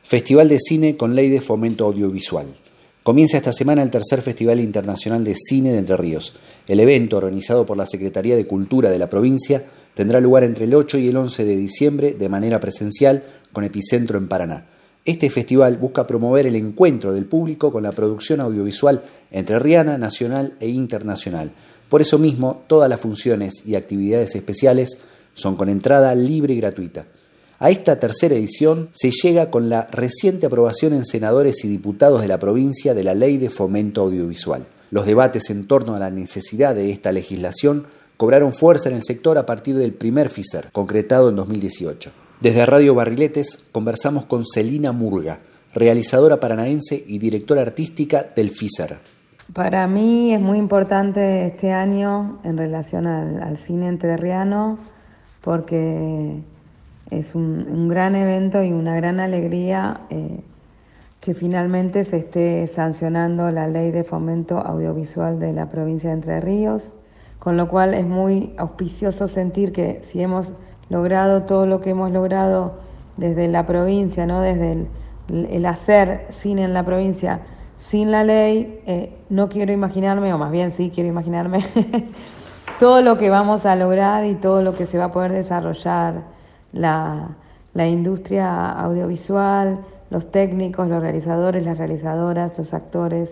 Festival de Cine con Ley de Fomento Audiovisual. Comienza esta semana el tercer Festival Internacional de Cine de Entre Ríos. El evento, organizado por la Secretaría de Cultura de la provincia, tendrá lugar entre el 8 y el 11 de diciembre de manera presencial, con epicentro en Paraná. Este festival busca promover el encuentro del público con la producción audiovisual entrerriana, nacional e internacional. Por eso mismo, todas las funciones y actividades especiales son con entrada libre y gratuita. A esta tercera edición se llega con la reciente aprobación en senadores y diputados de la provincia de la Ley de Fomento Audiovisual. Los debates en torno a la necesidad de esta legislación cobraron fuerza en el sector a partir del primer FISER, concretado en 2018. Desde Radio Barriletes conversamos con Celina Murga, realizadora paranaense y directora artística del FISER. Para mí es muy importante este año en relación al cine entrerriano, porque es un gran evento y una gran alegría que finalmente se esté sancionando la Ley de Fomento Audiovisual de la provincia de Entre Ríos, con lo cual es muy auspicioso sentir que si hemos logrado todo lo que hemos logrado desde la provincia, ¿no? Desde el hacer cine en la provincia sin la ley, no quiero imaginarme, o más bien sí quiero imaginarme, todo lo que vamos a lograr y todo lo que se va a poder desarrollar la industria audiovisual, los técnicos, los realizadores, las realizadoras, los actores,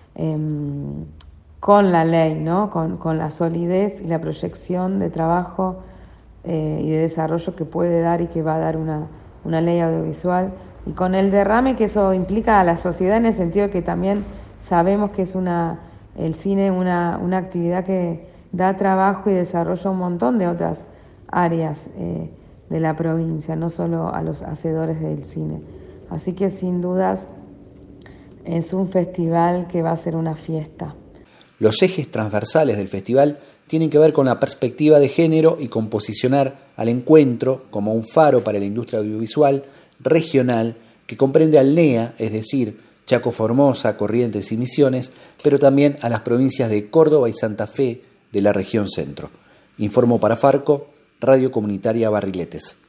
con la ley, ¿no? Con la solidez y la proyección de trabajo y de desarrollo que puede dar y que va a dar una ley audiovisual, y con el derrame que eso implica a la sociedad, en el sentido de que también sabemos que es el cine una actividad que da trabajo y desarrollo a un montón de otras áreas de la provincia, no solo a los hacedores del cine. Así que sin dudas es un festival que va a ser una fiesta. Los ejes transversales del festival tienen que ver con la perspectiva de género y con posicionar al encuentro como un faro para la industria audiovisual regional que comprende al NEA, es decir, Chaco, Formosa, Corrientes y Misiones, pero también a las provincias de Córdoba y Santa Fe de la región centro. Informó para Farco, Radio Comunitaria Barriletes.